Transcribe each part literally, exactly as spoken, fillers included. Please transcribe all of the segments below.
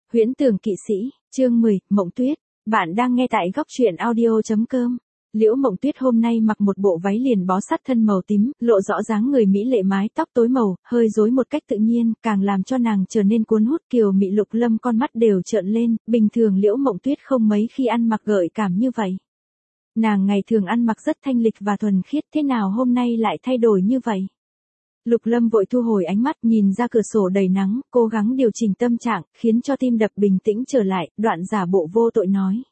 Huyễn Tưởng Kỵ Sĩ, chương mười, Mộng Tuyết. Bạn đang nghe tại góc truyện audio chấm com. Liễu Mộng Tuyết hôm nay mặc một bộ váy liền bó sát thân màu tím, lộ rõ dáng người mỹ lệ, mái tóc tối màu, hơi rối một cách tự nhiên, càng làm cho nàng trở nên cuốn hút. Kiều Mị Lục Lâm con mắt đều trợn lên, bình thường Liễu Mộng Tuyết không mấy khi ăn mặc gợi cảm như vậy. Nàng ngày thường ăn mặc rất thanh lịch và thuần khiết, thế nào hôm nay lại thay đổi như vậy? Lục Lâm vội thu hồi ánh mắt, nhìn ra cửa sổ đầy nắng, cố gắng điều chỉnh tâm trạng, khiến cho tim đập bình tĩnh trở lại, đoạn giả bộ vô tội nói.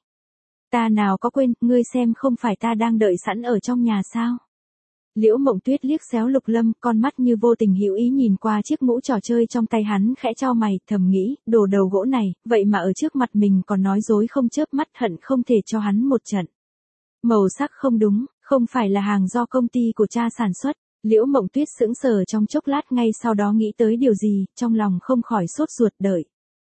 Ta nào có quên, ngươi xem không phải ta đang đợi sẵn ở trong nhà sao? Liễu Mộng Tuyết liếc xéo Lục Lâm, con mắt như vô tình hữu ý nhìn qua chiếc mũ trò chơi trong tay hắn, khẽ chau mày, thầm nghĩ, đồ đầu gỗ này, vậy mà ở trước mặt mình còn nói dối không chớp mắt, hận không thể cho hắn một trận. Màu sắc không đúng, không phải là hàng do công ty của cha sản xuất. Liễu Mộng Tuyết sững sờ trong chốc lát, ngay sau đó nghĩ tới điều gì, trong lòng không khỏi sốt ruột đợi.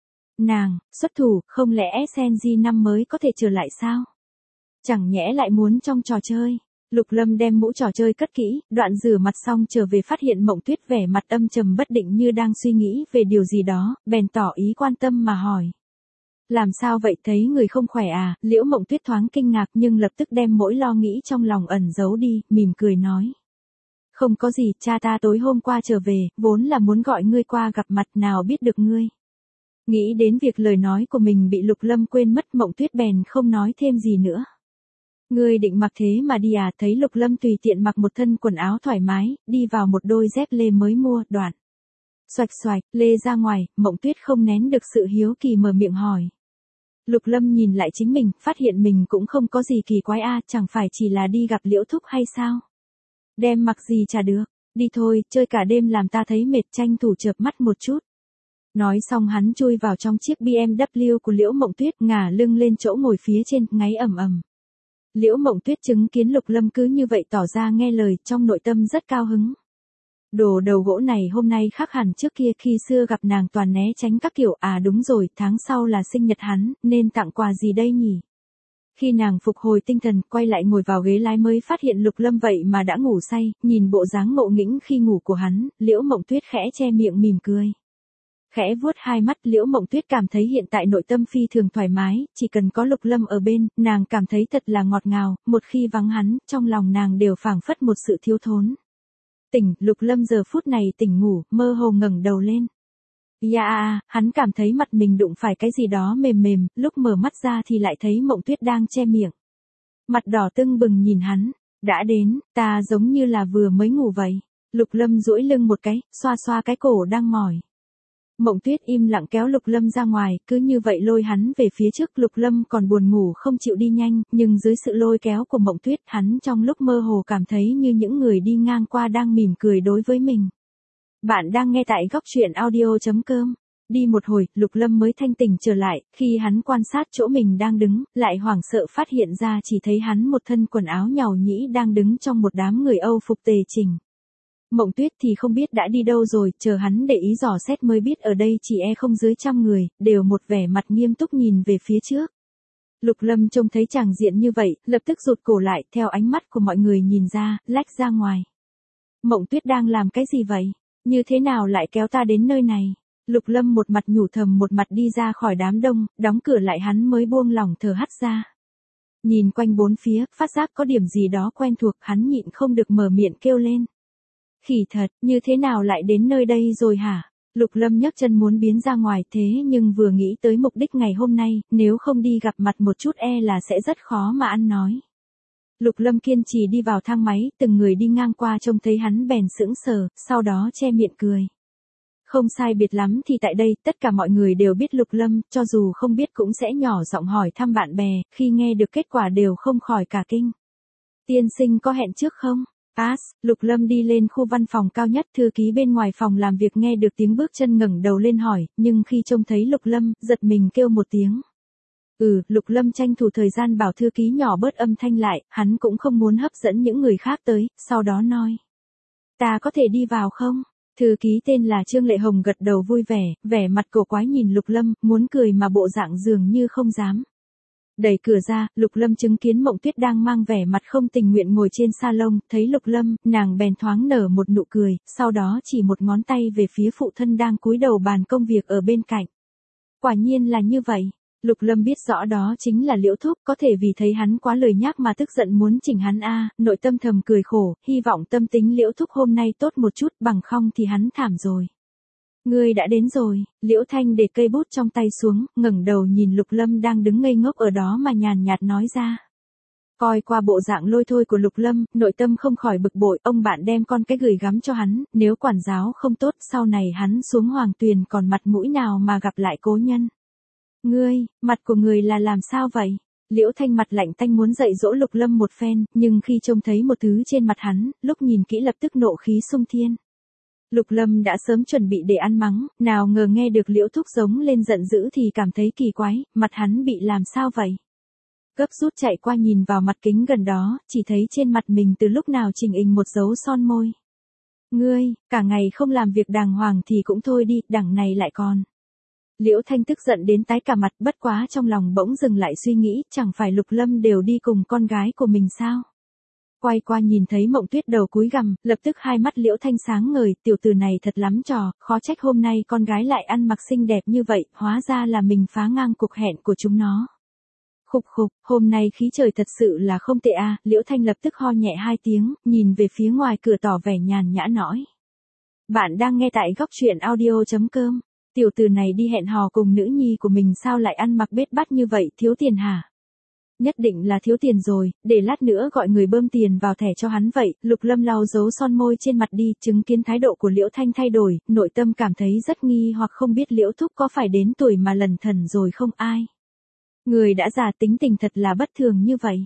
Nàng, xuất thủ, không lẽ ét en giê năm mới có thể trở lại sao? Chẳng nhẽ lại muốn trong trò chơi. Lục Lâm đem mũ trò chơi cất kỹ, đoạn rửa mặt xong trở về phát hiện Mộng Tuyết vẻ mặt âm trầm bất định như đang suy nghĩ về điều gì đó, bèn tỏ ý quan tâm mà hỏi. Làm sao vậy, thấy người không khỏe à? Liễu Mộng Tuyết thoáng kinh ngạc nhưng lập tức đem mỗi lo nghĩ trong lòng ẩn giấu đi, mỉm cười nói. Không có gì, cha ta tối hôm qua trở về, vốn là muốn gọi ngươi qua gặp mặt, nào biết được ngươi. Nghĩ đến việc lời nói của mình bị Lục Lâm quên mất, Mộng Tuyết bèn không nói thêm gì nữa. Ngươi định mặc thế mà đi à? Thấy Lục Lâm tùy tiện mặc một thân quần áo thoải mái, đi vào một đôi dép lê mới mua, đoạn. Xoạch xoạch, lê ra ngoài, Mộng Tuyết không nén được sự hiếu kỳ mở miệng hỏi. Lục Lâm nhìn lại chính mình, phát hiện mình cũng không có gì kỳ quái a, chẳng phải chỉ là đi gặp Liễu Thúc hay sao? Đem mặc gì chả được, đi thôi, chơi cả đêm làm ta thấy mệt, tranh thủ chợp mắt một chút. Nói xong hắn chui vào trong chiếc bê em vê của Liễu Mộng Tuyết, ngả lưng lên chỗ ngồi phía trên, ngáy ầm ầm. Liễu Mộng Tuyết chứng kiến Lục Lâm cứ như vậy tỏ ra nghe lời, trong nội tâm rất cao hứng. Đồ đầu gỗ này hôm nay khác hẳn trước kia, khi xưa gặp nàng toàn né tránh các kiểu, à đúng rồi, tháng sau là sinh nhật hắn, nên tặng quà gì đây nhỉ? Khi nàng phục hồi tinh thần, quay lại ngồi vào ghế lái mới phát hiện Lục Lâm vậy mà đã ngủ say, nhìn bộ dáng ngộ nghĩnh khi ngủ của hắn, Liễu Mộng Tuyết khẽ che miệng mỉm cười. Khẽ vuốt hai mắt, Liễu Mộng Tuyết cảm thấy hiện tại nội tâm phi thường thoải mái, chỉ cần có Lục Lâm ở bên, nàng cảm thấy thật là ngọt ngào, một khi vắng hắn, trong lòng nàng đều phảng phất một sự thiếu thốn. Tỉnh, Lục Lâm giờ phút này tỉnh ngủ, mơ hồ ngẩng đầu lên. Ya à, hắn cảm thấy mặt mình đụng phải cái gì đó mềm mềm, lúc mở mắt ra thì lại thấy Mộng Tuyết đang che miệng. Mặt đỏ tưng bừng nhìn hắn, đã đến, ta giống như là vừa mới ngủ vậy. Lục Lâm duỗi lưng một cái, xoa xoa cái cổ đang mỏi. Mộng Tuyết im lặng kéo Lục Lâm ra ngoài, cứ như vậy lôi hắn về phía trước. Lục Lâm còn buồn ngủ không chịu đi nhanh, nhưng dưới sự lôi kéo của Mộng Tuyết, hắn trong lúc mơ hồ cảm thấy như những người đi ngang qua đang mỉm cười đối với mình. Bạn đang nghe tại góc truyện audio chấm com. Đi một hồi, Lục Lâm mới thanh tỉnh trở lại, khi hắn quan sát chỗ mình đang đứng, lại hoảng sợ phát hiện ra chỉ thấy hắn một thân quần áo nhàu nhĩ đang đứng trong một đám người Âu phục tề chỉnh. Mộng Tuyết thì không biết đã đi đâu rồi, chờ hắn để ý dò xét mới biết ở đây chỉ e không dưới trăm người, đều một vẻ mặt nghiêm túc nhìn về phía trước. Lục Lâm trông thấy tràng diện như vậy, lập tức rụt cổ lại, theo ánh mắt của mọi người nhìn ra, lách ra ngoài. Mộng Tuyết đang làm cái gì vậy? Như thế nào lại kéo ta đến nơi này? Lục Lâm một mặt nhủ thầm một mặt đi ra khỏi đám đông, đóng cửa lại hắn mới buông lỏng thở hắt ra. Nhìn quanh bốn phía, phát giác có điểm gì đó quen thuộc, hắn nhịn không được mở miệng kêu lên. Khỉ thật, như thế nào lại đến nơi đây rồi hả? Lục Lâm nhấc chân muốn biến ra ngoài, thế nhưng vừa nghĩ tới mục đích ngày hôm nay, nếu không đi gặp mặt một chút e là sẽ rất khó mà ăn nói. Lục Lâm kiên trì đi vào thang máy, từng người đi ngang qua trông thấy hắn bèn sững sờ, sau đó che miệng cười. Không sai biệt lắm thì tại đây, tất cả mọi người đều biết Lục Lâm, cho dù không biết cũng sẽ nhỏ giọng hỏi thăm bạn bè, khi nghe được kết quả đều không khỏi cả kinh. Tiên sinh có hẹn trước không? Pass, Lục Lâm đi lên khu văn phòng cao nhất, thư ký bên ngoài phòng làm việc nghe được tiếng bước chân ngẩng đầu lên hỏi, nhưng khi trông thấy Lục Lâm, giật mình kêu một tiếng. Ừ, Lục Lâm tranh thủ thời gian bảo thư ký nhỏ bớt âm thanh lại, hắn cũng không muốn hấp dẫn những người khác tới, sau đó nói. Ta có thể đi vào không? Thư ký tên là Trương Lệ Hồng gật đầu vui vẻ, vẻ mặt cổ quái nhìn Lục Lâm, muốn cười mà bộ dạng dường như không dám. Đẩy cửa ra, Lục Lâm chứng kiến Mộng Tuyết đang mang vẻ mặt không tình nguyện ngồi trên salon, thấy Lục Lâm, nàng bèn thoáng nở một nụ cười, sau đó chỉ một ngón tay về phía phụ thân đang cúi đầu bàn công việc ở bên cạnh. Quả nhiên là như vậy. Lục Lâm biết rõ đó chính là Liễu Thúc, có thể vì thấy hắn quá lười nhác mà tức giận muốn chỉnh hắn a, nội tâm thầm cười khổ, hy vọng tâm tính Liễu Thúc hôm nay tốt một chút, bằng không thì hắn thảm rồi. Ngươi đã đến rồi. Liễu Thanh để cây bút trong tay xuống, ngẩng đầu nhìn Lục Lâm đang đứng ngây ngốc ở đó mà nhàn nhạt nói ra. Coi qua bộ dạng lôi thôi của Lục Lâm, nội tâm không khỏi bực bội, ông bạn đem con cái gửi gắm cho hắn, nếu quản giáo không tốt, sau này hắn xuống Hoàng Tuyền còn mặt mũi nào mà gặp lại cố nhân. Ngươi, mặt của người là làm sao vậy? Liễu Thanh mặt lạnh tanh muốn dạy dỗ Lục Lâm một phen, nhưng khi trông thấy một thứ trên mặt hắn, lúc nhìn kỹ lập tức nộ khí xung thiên. Lục Lâm đã sớm chuẩn bị để ăn mắng, nào ngờ nghe được Liễu Thúc giống lên giận dữ thì cảm thấy kỳ quái, mặt hắn bị làm sao vậy? Gấp rút chạy qua nhìn vào mặt kính gần đó, chỉ thấy trên mặt mình từ lúc nào chỉnh hình một dấu son môi. Ngươi, cả ngày không làm việc đàng hoàng thì cũng thôi đi, đằng này lại còn. Liễu Thanh tức giận đến tái cả mặt, bất quá trong lòng bỗng dừng lại suy nghĩ, chẳng phải Lục Lâm đều đi cùng con gái của mình sao? Quay qua nhìn thấy Mộng Tuyết đầu cúi gằm, lập tức hai mắt Liễu Thanh sáng ngời, tiểu tử này thật lắm trò, khó trách hôm nay con gái lại ăn mặc xinh đẹp như vậy, hóa ra là mình phá ngang cuộc hẹn của chúng nó. Khục khục, hôm nay khí trời thật sự là không tệ a, Liễu Thanh lập tức ho nhẹ hai tiếng, nhìn về phía ngoài cửa tỏ vẻ nhàn nhã nói. Bạn đang nghe tại góc truyện audio chấm com. Tiểu tử này đi hẹn hò cùng nữ nhi của mình sao lại ăn mặc bết bát như vậy, thiếu tiền hả? Nhất định là thiếu tiền rồi, để lát nữa gọi người bơm tiền vào thẻ cho hắn vậy. Lục Lâm lau dấu son môi trên mặt đi, chứng kiến thái độ của Liễu Thanh thay đổi, nội tâm cảm thấy rất nghi hoặc không biết Liễu Thúc có phải đến tuổi mà lần thần rồi không ai. Người đã già tính tình thật là bất thường như vậy.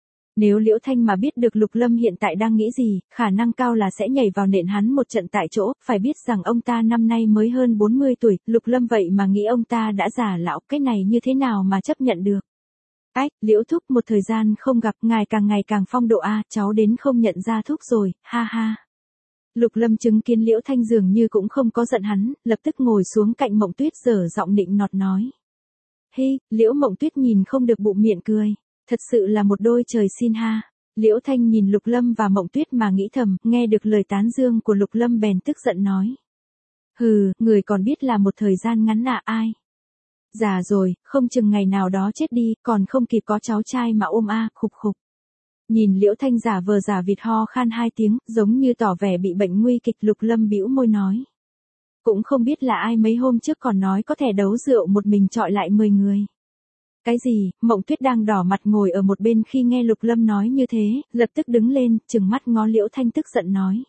Nếu Liễu Thanh mà biết được Lục Lâm hiện tại đang nghĩ gì, khả năng cao là sẽ nhảy vào nện hắn một trận tại chỗ, phải biết rằng ông ta năm nay mới hơn bốn mươi tuổi, Lục Lâm vậy mà nghĩ ông ta đã già lão, cái này như thế nào mà chấp nhận được. Ách, Liễu Thúc một thời gian không gặp, ngài càng ngày càng phong độ a, cháu đến không nhận ra Thúc rồi, ha ha. Lục Lâm chứng kiến Liễu Thanh dường như cũng không có giận hắn, lập tức ngồi xuống cạnh Mộng Tuyết dở giọng nịnh nọt nói. Hi, Liễu Mộng Tuyết nhìn không được bụng miệng cười. Thật sự là một đôi trời xin ha. Liễu Thanh nhìn Lục Lâm và Mộng Tuyết mà nghĩ thầm, nghe được lời tán dương của Lục Lâm bèn tức giận nói. Hừ, người còn biết là một thời gian ngắn à ai. Già rồi, không chừng ngày nào đó chết đi, còn không kịp có cháu trai mà ôm a, à, khục khục. Nhìn Liễu Thanh giả vờ giả vịt ho khan hai tiếng, giống như tỏ vẻ bị bệnh nguy kịch. Lục Lâm bĩu môi nói. Cũng không biết là ai mấy hôm trước còn nói có thể đấu rượu một mình chọi lại mười người. Cái gì? Mộng Tuyết đang đỏ mặt ngồi ở một bên khi nghe Lục Lâm nói như thế, lập tức đứng lên, trừng mắt ngó Liễu Thanh tức giận nói.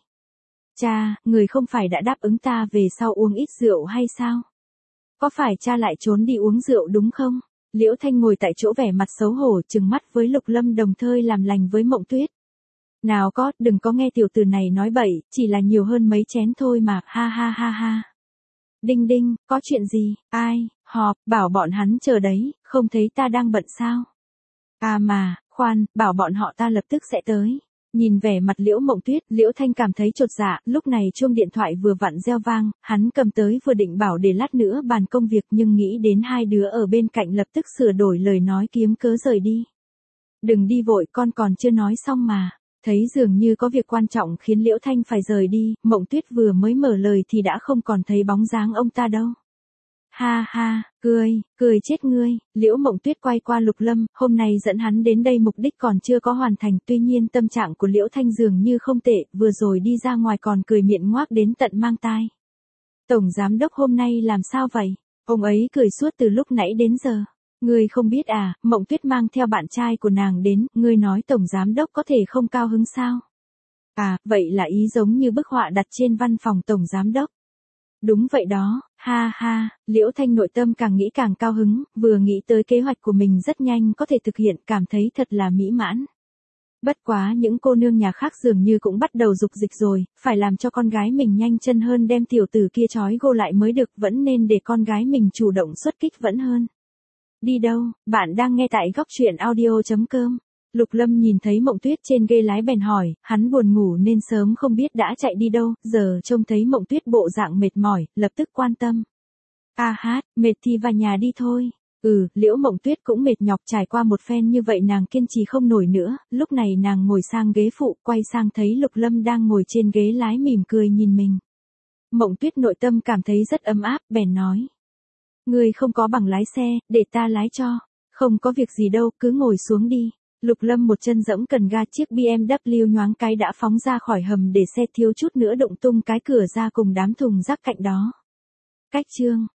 Cha, người không phải đã đáp ứng ta về sau uống ít rượu hay sao? Có phải cha lại trốn đi uống rượu đúng không? Liễu Thanh ngồi tại chỗ vẻ mặt xấu hổ trừng mắt với Lục Lâm đồng thời làm lành với Mộng Tuyết. Nào có, đừng có nghe tiểu tử này nói bậy, chỉ là nhiều hơn mấy chén thôi mà, ha ha ha ha. Đinh đinh, có chuyện gì, ai, họp, bảo bọn hắn chờ đấy, không thấy ta đang bận sao? À mà, khoan, bảo bọn họ ta lập tức sẽ tới. Nhìn vẻ mặt Liễu Mộng Tuyết, Liễu Thanh cảm thấy chột dạ, lúc này chuông điện thoại vừa vặn reo vang, hắn cầm tới vừa định bảo để lát nữa bàn công việc nhưng nghĩ đến hai đứa ở bên cạnh lập tức sửa đổi lời nói kiếm cớ rời đi. Đừng đi vội, con còn chưa nói xong mà. Thấy dường như có việc quan trọng khiến Liễu Thanh phải rời đi, Mộng Tuyết vừa mới mở lời thì đã không còn thấy bóng dáng ông ta đâu. Ha ha, cười, cười chết ngươi. Liễu Mộng Tuyết quay qua Lục Lâm, hôm nay dẫn hắn đến đây mục đích còn chưa có hoàn thành, tuy nhiên tâm trạng của Liễu Thanh dường như không tệ, vừa rồi đi ra ngoài còn cười miệng ngoác đến tận mang tai. Tổng giám đốc hôm nay làm sao vậy? Ông ấy cười suốt từ lúc nãy đến giờ. Ngươi không biết à, Mộng Tuyết mang theo bạn trai của nàng đến, ngươi nói tổng giám đốc có thể không cao hứng sao? À, vậy là ý giống như bức họa đặt trên văn phòng tổng giám đốc. Đúng vậy đó, ha ha, Liễu Thanh nội tâm càng nghĩ càng cao hứng, vừa nghĩ tới kế hoạch của mình rất nhanh có thể thực hiện, cảm thấy thật là mỹ mãn. Bất quá những cô nương nhà khác dường như cũng bắt đầu dục dịch rồi, phải làm cho con gái mình nhanh chân hơn đem tiểu tử kia trói gô lại mới được, vẫn nên để con gái mình chủ động xuất kích vẫn hơn. Đi đâu, bạn đang nghe tại góc truyện audio chấm com. Lục Lâm nhìn thấy Mộng Tuyết trên ghế lái bèn hỏi, hắn buồn ngủ nên sớm không biết đã chạy đi đâu, giờ trông thấy Mộng Tuyết bộ dạng mệt mỏi, lập tức quan tâm. A hát, mệt thì vào nhà đi thôi. Ừ, Liễu Mộng Tuyết cũng mệt nhọc trải qua một phen như vậy nàng kiên trì không nổi nữa, lúc này nàng ngồi sang ghế phụ, quay sang thấy Lục Lâm đang ngồi trên ghế lái mỉm cười nhìn mình. Mộng Tuyết nội tâm cảm thấy rất ấm áp, bèn nói. Ngươi không có bằng lái xe, để ta lái cho. Không có việc gì đâu, cứ ngồi xuống đi. Lục Lâm một chân giẫm cần ga, chiếc bê em vê nhoáng cái đã phóng ra khỏi hầm để xe thiếu chút nữa đụng tung cái cửa ra cùng đám thùng rác cạnh đó. Cách chương